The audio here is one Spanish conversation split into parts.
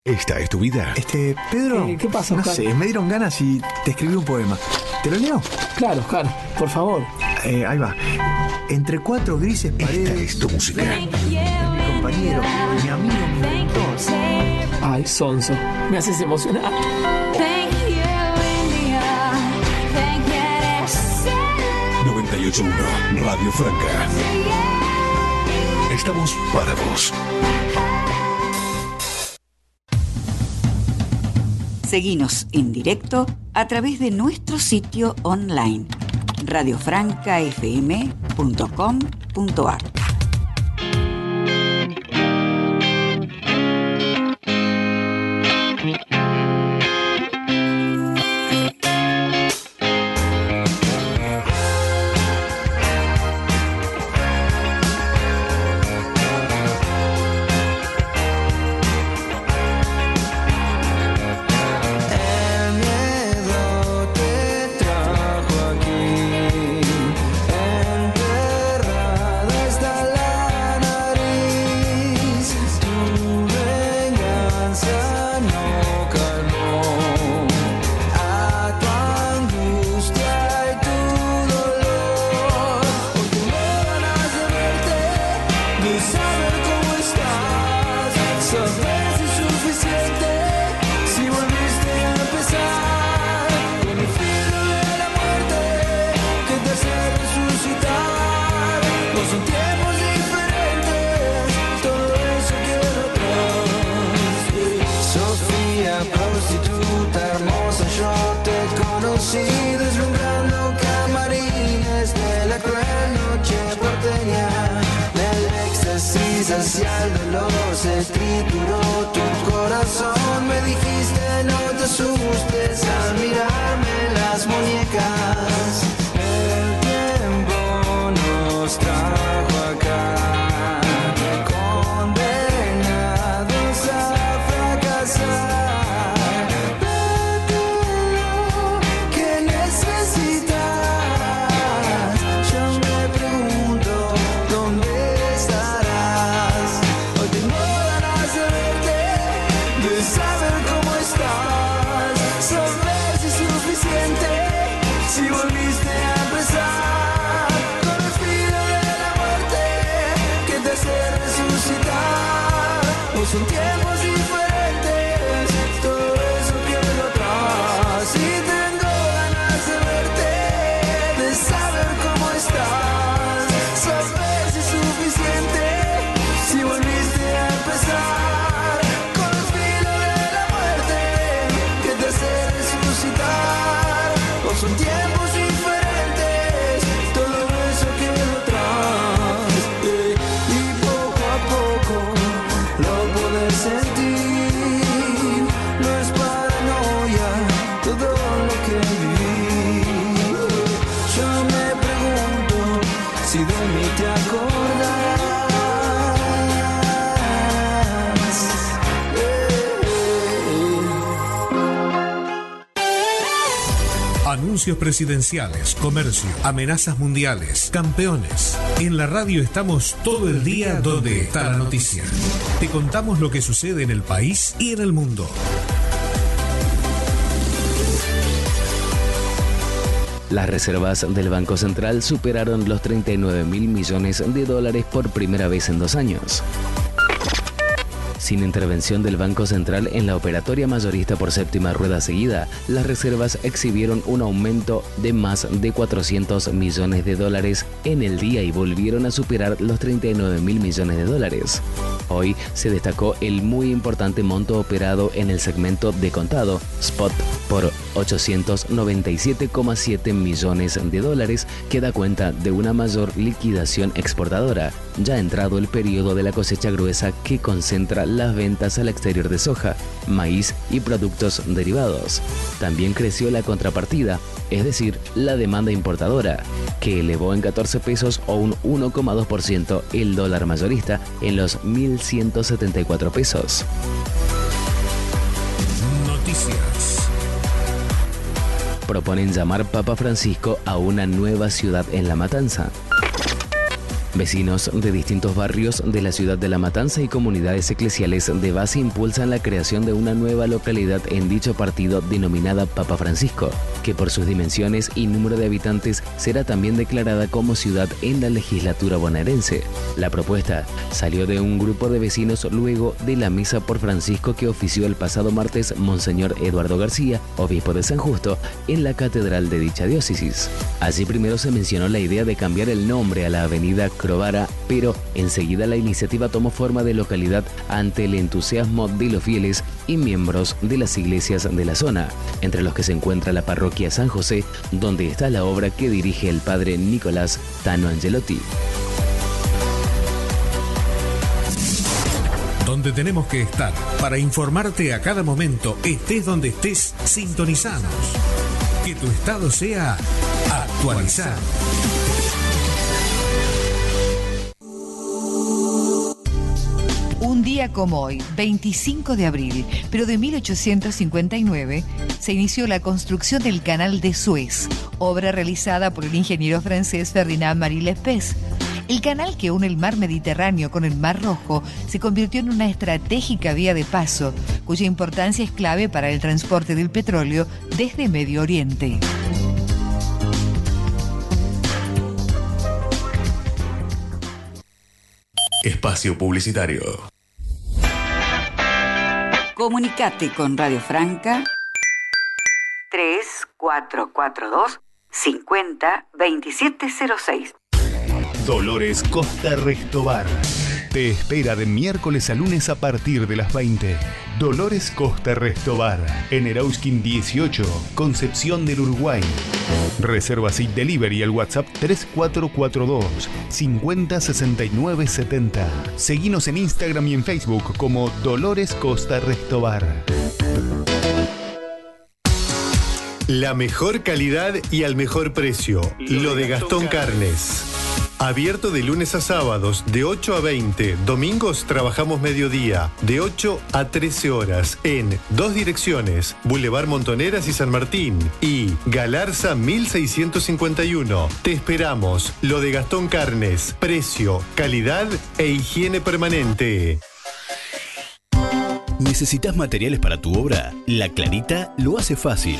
Esta es tu vida. Pedro, ¿Qué pasa, no Oscar? sé, me dieron ganas y te escribí un poema. ¿Te lo leo? Claro, Oscar, por favor. Ahí va. Entre cuatro grises paredes. Esta es tu música. Mi compañero, mi amigo, mi mentor. Ay, Sonso, me haces emocionar. 98.1 Radio Franca. Estamos para vos. Seguinos en directo a través de nuestro sitio online radiofrancafm.com.ar. Anuncios presidenciales, comercio, amenazas mundiales, campeones. En la radio estamos todo el día donde está la noticia. Te contamos lo que sucede en el país y en el mundo. Las reservas del Banco Central superaron los 39.000 millones de dólares por primera vez en 2 años. Sin intervención del Banco Central en la operatoria mayorista por séptima rueda seguida, las reservas exhibieron un aumento de más de 400 millones de dólares en el día y volvieron a superar los 39.000 millones de dólares. Hoy se destacó el muy importante monto operado en el segmento de contado, spot, por 897,7 millones de dólares, que da cuenta de una mayor liquidación exportadora, ya entrado el periodo de la cosecha gruesa que concentra las ventas al exterior de soja, maíz y productos derivados. También creció la contrapartida, es decir, la demanda importadora, que elevó en 14 pesos o un 1,2% el dólar mayorista en los 1.174 pesos. Noticias. Proponen llamar Papa Francisco a una nueva ciudad en La Matanza. Vecinos de distintos barrios de la ciudad de La Matanza y comunidades eclesiales de base impulsan la creación de una nueva localidad en dicho partido denominada Papa Francisco, que por sus dimensiones y número de habitantes será también declarada como ciudad en la legislatura bonaerense. La propuesta salió de un grupo de vecinos luego de la misa por Francisco que ofició el pasado martes Monseñor Eduardo García, obispo de San Justo, en la catedral de dicha diócesis. Así primero se mencionó la idea de cambiar el nombre a la avenida Crovara, pero enseguida la iniciativa tomó forma de localidad ante el entusiasmo de los fieles y miembros de las iglesias de la zona, entre los que se encuentra la parroquia San José, donde está la obra que dirige el padre Nicolás Tano Angelotti. Donde tenemos que estar para informarte a cada momento, estés donde estés, sintonizanos. Que tu estado sea actualizado. Un día como hoy, 25 de abril, pero de 1859, se inició la construcción del Canal de Suez, obra realizada por el ingeniero francés Ferdinand Marie Lespès. El canal que une el mar Mediterráneo con el mar Rojo se convirtió en una estratégica vía de paso, cuya importancia es clave para el transporte del petróleo desde Medio Oriente. Espacio publicitario. Comunicate con Radio Franca 3442 50 2706. Dolores Costa Restobar. Te espera de miércoles a lunes a partir de las 20. Dolores Costa Restobar, en Erauskin 18, Concepción del Uruguay. Reservas y delivery al WhatsApp 3442 50 69 70. Seguinos en Instagram y en Facebook como Dolores Costa Restobar. La mejor calidad y al mejor precio. Lo de Gastón Carnes. Abierto de lunes a sábados, de 8 a 20. Domingos trabajamos mediodía, de 8 a 13 horas, en 2 direcciones, Boulevard Montoneras y San Martín, y Galarza 1651. Te esperamos. Lo de Gastón Carnes. Precio, calidad e higiene permanente. ¿Necesitas materiales para tu obra? La Clarita lo hace fácil.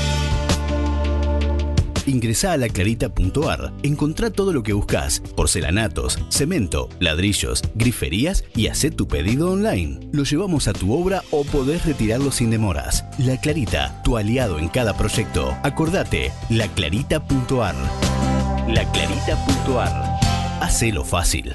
Ingresá a laclarita.ar, encontrá todo lo que buscas: porcelanatos, cemento, ladrillos, griferías y hacé tu pedido online. Lo llevamos a tu obra o podés retirarlo sin demoras. La Clarita, tu aliado en cada proyecto. Acordate, laclarita.ar. Laclarita.ar. Hacelo fácil.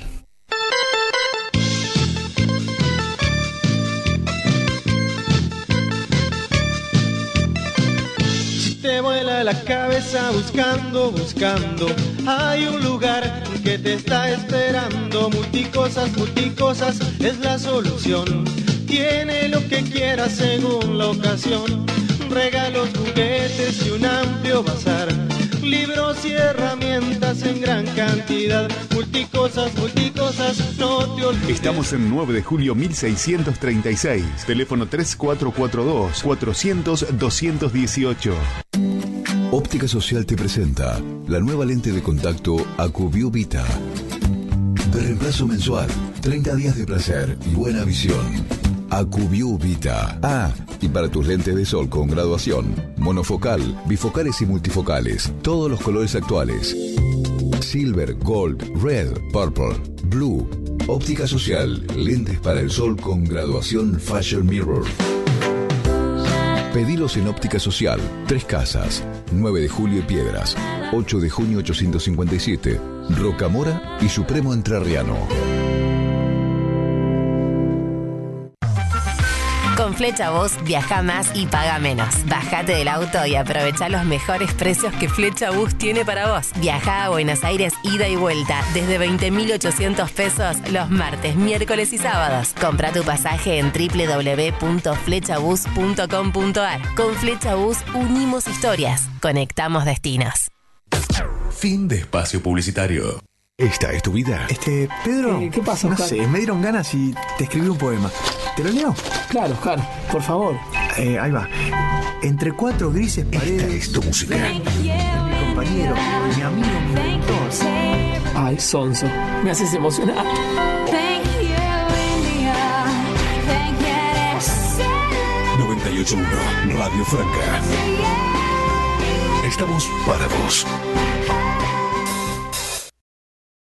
Te vuela la cabeza buscando, hay un lugar que te está esperando. Multicosas es la solución. Tiene lo que quieras según la ocasión. Regalos, juguetes y un amplio bazar. Libros y herramientas en gran cantidad. Multicosas, no te olvides. Estamos en 9 de julio 1636. Teléfono 3442 400 218. Óptica Social te presenta la nueva lente de contacto AcuView Vita. De reemplazo mensual, 30 días de placer y buena visión. AcuView Vita. Ah, y para tus lentes de sol con graduación, monofocal, bifocales y multifocales, todos los colores actuales. Silver, Gold, Red, Purple, Blue. Óptica Social, lentes para el sol con graduación Fashion Mirror. Pedilos en Óptica Social, 3 Casas, 9 de julio y Piedras, 8 de junio 857, Rocamora y Supremo Entrerriano. Con Flecha Bus viaja más y paga menos. Bajate del auto y aprovecha los mejores precios que Flecha Bus tiene para vos. Viaja a Buenos Aires ida y vuelta desde 20.800 pesos los martes, miércoles y sábados. Compra tu pasaje en www.flechabus.com.ar. Con Flecha Bus unimos historias, conectamos destinos. Fin de espacio publicitario. Esta es tu vida. Pedro, ¿Qué pasa, no Oscar? sé, me dieron ganas y te escribí un poema. ¿Te lo leo? Claro, Oscar, por favor. Ahí va. Entre 4 grises paredes. Esta es tu música. Mi compañero, mi amigo, mi mentor. Ay, sonso, me haces emocionar. 98.1 Radio Franca. Estamos para vos.